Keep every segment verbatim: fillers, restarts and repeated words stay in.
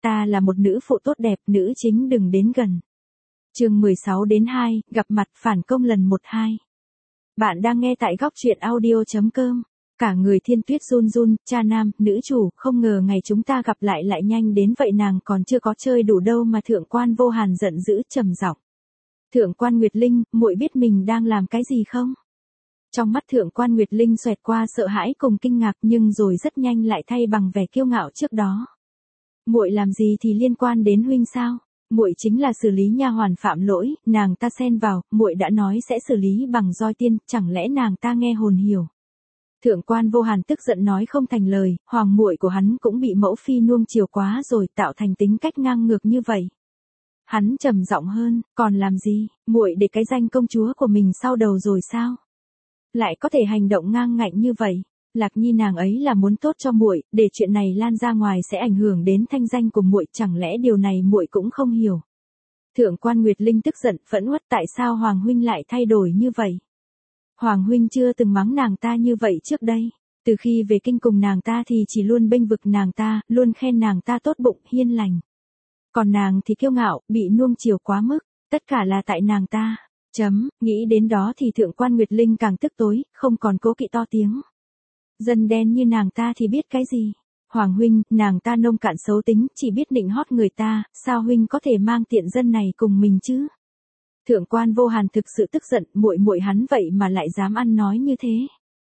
ta là một nữ phụ tốt đẹp, nữ chính đừng đến gần. Chương mười sáu đến hai, gặp mặt phản công lần một hai. Bạn đang nghe tại góc truyện audio chấm com. Cả người Thiên Tuyết run run, cha nam, nữ chủ, không ngờ ngày chúng ta gặp lại lại nhanh đến vậy, nàng còn chưa có chơi đủ đâu mà Thượng quan Vô Hàn giận dữ trầm giọng. Thượng quan Nguyệt Linh, muội biết mình đang làm cái gì không? Trong mắt Thượng quan Nguyệt Linh xoẹt qua sợ hãi cùng kinh ngạc, nhưng rồi rất nhanh lại thay bằng vẻ kiêu ngạo trước đó. Muội làm gì thì liên quan đến huynh sao? Muội chính là xử lý nha hoàn phạm lỗi, nàng ta xen vào, muội đã nói sẽ xử lý bằng roi tiên, chẳng lẽ nàng ta nghe hồn hiểu? Thượng quan Vô Hàn tức giận nói không thành lời, hoàng muội của hắn cũng bị mẫu phi nuông chiều quá rồi, tạo thành tính cách ngang ngược như vậy. Hắn trầm giọng hơn, còn làm gì, muội để cái danh công chúa của mình sau đầu rồi sao? Lại có thể hành động ngang ngạnh như vậy? Lạc Nhi nàng ấy là muốn tốt cho muội, để chuyện này lan ra ngoài sẽ ảnh hưởng đến thanh danh của muội, chẳng lẽ điều này muội cũng không hiểu? Thượng quan Nguyệt Linh tức giận, phẫn uất, tại sao Hoàng huynh lại thay đổi như vậy? Hoàng huynh chưa từng mắng nàng ta như vậy trước đây, từ khi về kinh cùng nàng ta thì chỉ luôn bênh vực nàng ta, luôn khen nàng ta tốt bụng, hiền lành. Còn nàng thì kiêu ngạo, bị nuông chiều quá mức, tất cả là tại nàng ta. Chấm, nghĩ đến đó thì Thượng quan Nguyệt Linh càng tức tối, không còn cố kỵ to tiếng. Dân đen như nàng ta thì biết cái gì? Hoàng huynh, nàng ta nông cạn xấu tính, chỉ biết nịnh hót người ta, sao huynh có thể mang tiện dân này cùng mình chứ? Thượng quan Vô Hàn thực sự tức giận, muội muội hắn vậy mà lại dám ăn nói như thế.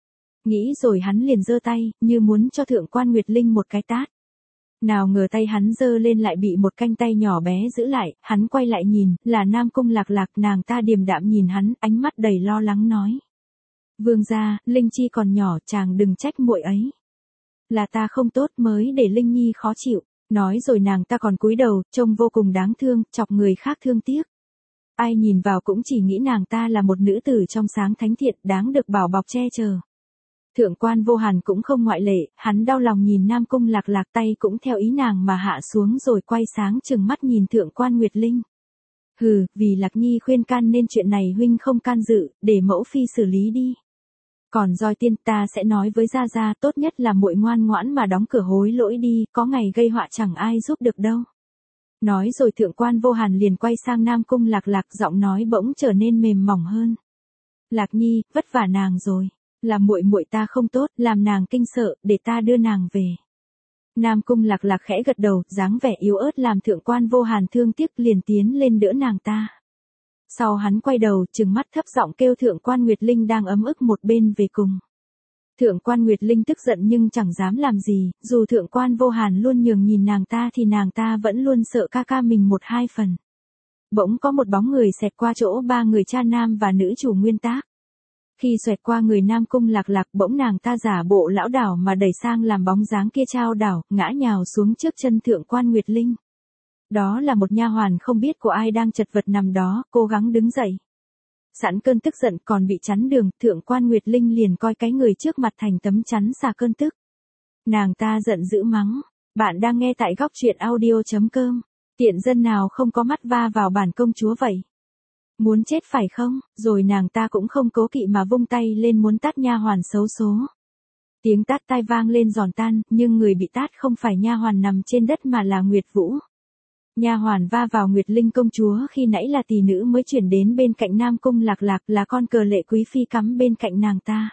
Nghĩ rồi hắn liền giơ tay, như muốn cho Thượng quan Nguyệt Linh một cái tát. Nào ngờ tay hắn giơ lên lại bị một cánh tay nhỏ bé giữ lại, hắn quay lại nhìn, là Nam Cung Lạc Lạc, nàng ta điềm đạm nhìn hắn, ánh mắt đầy lo lắng nói. Vương gia, Linh Chi còn nhỏ, chàng đừng trách muội ấy. Là ta không tốt mới để Linh Nhi khó chịu, nói rồi nàng ta còn cúi đầu, trông vô cùng đáng thương, chọc người khác thương tiếc. Ai nhìn vào cũng chỉ nghĩ nàng ta là một nữ tử trong sáng thánh thiện, đáng được bảo bọc che chở. Thượng quan Vô Hàn cũng không ngoại lệ, hắn đau lòng nhìn Nam Cung Lạc Lạc, tay cũng theo ý nàng mà hạ xuống rồi quay sáng trừng mắt nhìn Thượng quan Nguyệt Linh. Hừ, vì Lạc Nhi khuyên can nên chuyện này huynh không can dự, để mẫu phi xử lý đi. Còn roi tiên ta sẽ nói với gia gia, tốt nhất là muội ngoan ngoãn mà đóng cửa hối lỗi đi, có ngày gây họa chẳng ai giúp được đâu. Nói rồi Thượng quan Vô Hàn liền quay sang Nam Cung Lạc Lạc, giọng nói bỗng trở nên mềm mỏng hơn. Lạc Nhi, vất vả nàng rồi, là muội muội ta không tốt, làm nàng kinh sợ, để ta đưa nàng về. Nam Cung Lạc Lạc khẽ gật đầu, dáng vẻ yếu ớt làm Thượng quan Vô Hàn thương tiếc, liền tiến lên đỡ nàng ta. Sau hắn quay đầu, trừng mắt thấp giọng kêu Thượng quan Nguyệt Linh đang ấm ức một bên về cùng. Thượng quan Nguyệt Linh tức giận nhưng chẳng dám làm gì, dù Thượng quan Vô Hàn luôn nhường nhìn nàng ta thì nàng ta vẫn luôn sợ ca ca mình một hai phần. Bỗng có một bóng người xẹt qua chỗ ba người cha nam và nữ chủ nguyên tác. Khi xoẹt qua người Nam Cung Lạc Lạc, bỗng nàng ta giả bộ lão đảo mà đẩy sang làm bóng dáng kia trao đảo, ngã nhào xuống trước chân Thượng quan Nguyệt Linh. Đó là một nha hoàn không biết của ai đang chật vật nằm đó, cố gắng đứng dậy. Sẵn cơn tức giận còn bị chắn đường, Thượng quan Nguyệt Linh liền coi cái người trước mặt thành tấm chắn xả cơn tức. Nàng ta giận dữ mắng, bạn đang nghe tại góc truyện audio chấm com, tiện dân nào không có mắt va vào bản công chúa vậy? Muốn chết phải không? Rồi nàng ta cũng không cố kỵ mà vung tay lên muốn tát nha hoàn xấu số. Tiếng tát tai vang lên giòn tan, nhưng người bị tát không phải nha hoàn nằm trên đất mà là Nguyệt Vũ. Nha hoàn va vào Nguyệt Linh công chúa khi nãy là tỷ nữ mới chuyển đến bên cạnh Nam Cung Lạc Lạc, là con cờ Lệ Quý phi cắm bên cạnh nàng ta.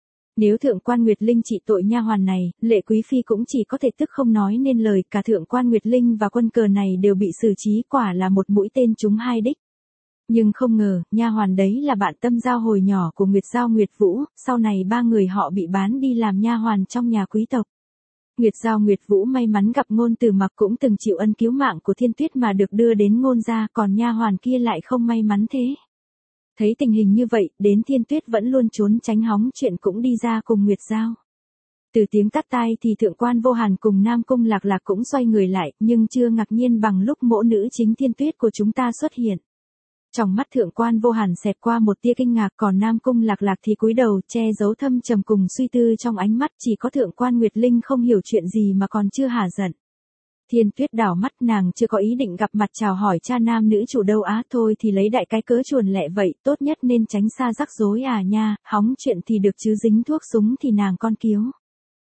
Nếu Thượng quan Nguyệt Linh trị tội nha hoàn này, Lệ Quý phi cũng chỉ có thể tức không nói nên lời, cả Thượng quan Nguyệt Linh và quân cờ này đều bị xử trí, quả là một mũi tên trúng hai đích. Nhưng không ngờ, nha hoàn đấy là bạn tâm giao hồi nhỏ của Nguyệt Giao Nguyệt Vũ, sau này ba người họ bị bán đi làm nha hoàn trong nhà quý tộc. Nguyệt Giao Nguyệt Vũ may mắn gặp Ngôn Tử Mặc cũng từng chịu ân cứu mạng của Thiên Tuyết mà được đưa đến Ngôn gia, còn nha hoàn kia lại không may mắn thế. Thấy tình hình như vậy, đến Thiên Tuyết vẫn luôn trốn tránh hóng chuyện cũng đi ra cùng Nguyệt Giao. Từ tiếng tát tai thì Thượng quan Vô Hàn cùng Nam Cung Lạc Lạc cũng xoay người lại, nhưng chưa ngạc nhiên bằng lúc mỗ nữ chính Thiên Tuyết của chúng ta xuất hiện. Trong mắt Thượng quan Vô Hàn xẹt qua một tia kinh ngạc, còn Nam Cung Lạc Lạc thì cúi đầu che giấu thâm trầm cùng suy tư trong ánh mắt, chỉ có Thượng quan Nguyệt Linh không hiểu chuyện gì mà còn chưa hả giận. Thiên Tuyết đảo mắt, nàng chưa có ý định gặp mặt chào hỏi cha nam nữ chủ đâu á, thôi thì lấy đại cái cớ chuồn lẹ vậy, tốt nhất nên tránh xa rắc rối à nha, hóng chuyện thì được chứ dính thuốc súng thì nàng con kiếu.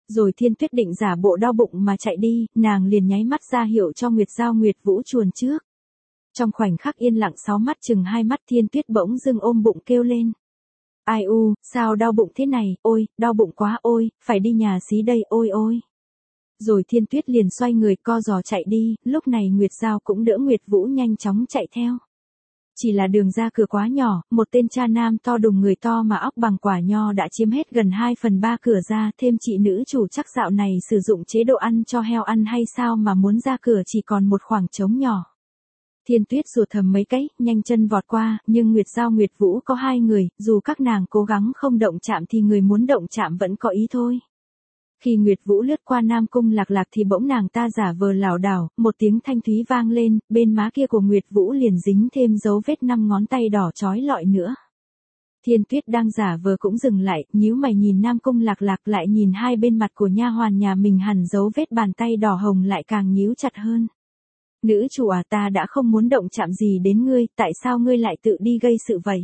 Rồi Thiên Tuyết định giả bộ đau bụng mà chạy đi, nàng liền nháy mắt ra hiệu cho Nguyệt Giao Nguyệt Vũ chuồn trước. Trong khoảnh khắc yên lặng sáu mắt chừng hai mắt Thiên Tuyết bỗng dưng ôm bụng kêu lên. Ai u, sao đau bụng thế này, ôi, đau bụng quá ôi, phải đi nhà xí đây, ôi ôi. Rồi Thiên Tuyết liền xoay người co giò chạy đi, lúc này Nguyệt Giao cũng đỡ Nguyệt Vũ nhanh chóng chạy theo. Chỉ là đường ra cửa quá nhỏ, một tên cha nam to đùng người to mà óc bằng quả nho đã chiếm hết gần hai phần ba cửa ra, thêm chị nữ chủ chắc dạo này sử dụng chế độ ăn cho heo ăn hay sao mà muốn ra cửa chỉ còn một khoảng trống nhỏ. Thiên Tuyết rụt thầm mấy cái, nhanh chân vọt qua, nhưng Nguyệt Giao Nguyệt Vũ có hai người, dù các nàng cố gắng không động chạm thì người muốn động chạm vẫn có ý thôi. Khi Nguyệt Vũ lướt qua Nam Cung Lạc Lạc thì bỗng nàng ta giả vờ lảo đảo, một tiếng thanh thúy vang lên, bên má kia của Nguyệt Vũ liền dính thêm dấu vết năm ngón tay đỏ chói lọi nữa. Thiên Tuyết đang giả vờ cũng dừng lại, nhíu mày nhìn Nam Cung Lạc Lạc lại nhìn hai bên mặt của nha hoàn nhà mình hẳn dấu vết bàn tay đỏ hồng lại càng nhíu chặt hơn. Nữ chủ à, ta đã không muốn động chạm gì đến ngươi, tại sao ngươi lại tự đi gây sự vậy?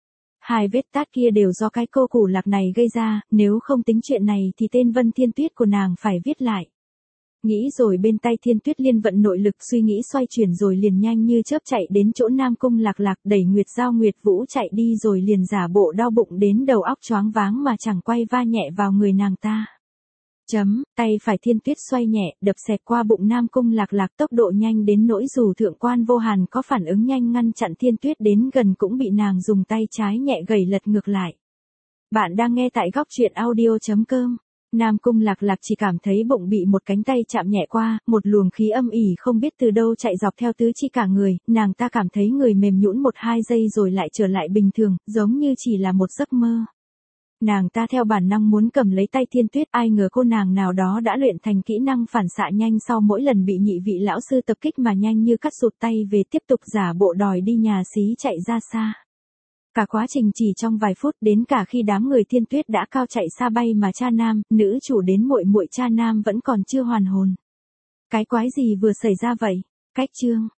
Hai vết tát kia đều do cái cô củ lạc này gây ra, nếu không tính chuyện này thì tên Vân Thiên Tuyết của nàng phải viết lại. Nghĩ rồi bên tay Thiên Tuyết liên vận nội lực suy nghĩ xoay chuyển rồi liền nhanh như chớp chạy đến chỗ Nam Cung Lạc Lạc đẩy Nguyệt Giao Nguyệt Vũ chạy đi rồi liền giả bộ đau bụng đến đầu óc choáng váng mà chẳng quay va nhẹ vào người nàng ta. Chấm, tay phải Thiên Tuyết xoay nhẹ, đập xẹt qua bụng Nam Cung Lạc Lạc tốc độ nhanh đến nỗi dù thượng quan Vô Hàn có phản ứng nhanh ngăn chặn Thiên Tuyết đến gần cũng bị nàng dùng tay trái nhẹ gẩy lật ngược lại. Bạn đang nghe tại góc truyện audio chấm com. Nam Cung Lạc Lạc chỉ cảm thấy bụng bị một cánh tay chạm nhẹ qua, một luồng khí âm ỉ không biết từ đâu chạy dọc theo tứ chi cả người, nàng ta cảm thấy người mềm nhũn một hai giây rồi lại trở lại bình thường, giống như chỉ là một giấc mơ. Nàng ta theo bản năng muốn cầm lấy tay Thiên Tuyết, ai ngờ cô nàng nào đó đã luyện thành kỹ năng phản xạ nhanh sau mỗi lần bị nhị vị lão sư tập kích mà nhanh như cắt rụt tay về tiếp tục giả bộ đòi đi nhà xí chạy ra xa. Cả quá trình chỉ trong vài phút đến cả khi đám người Thiên Tuyết đã cao chạy xa bay mà cha nam, nữ chủ đến muội muội cha nam vẫn còn chưa hoàn hồn. Cái quái gì vừa xảy ra vậy? Cách chương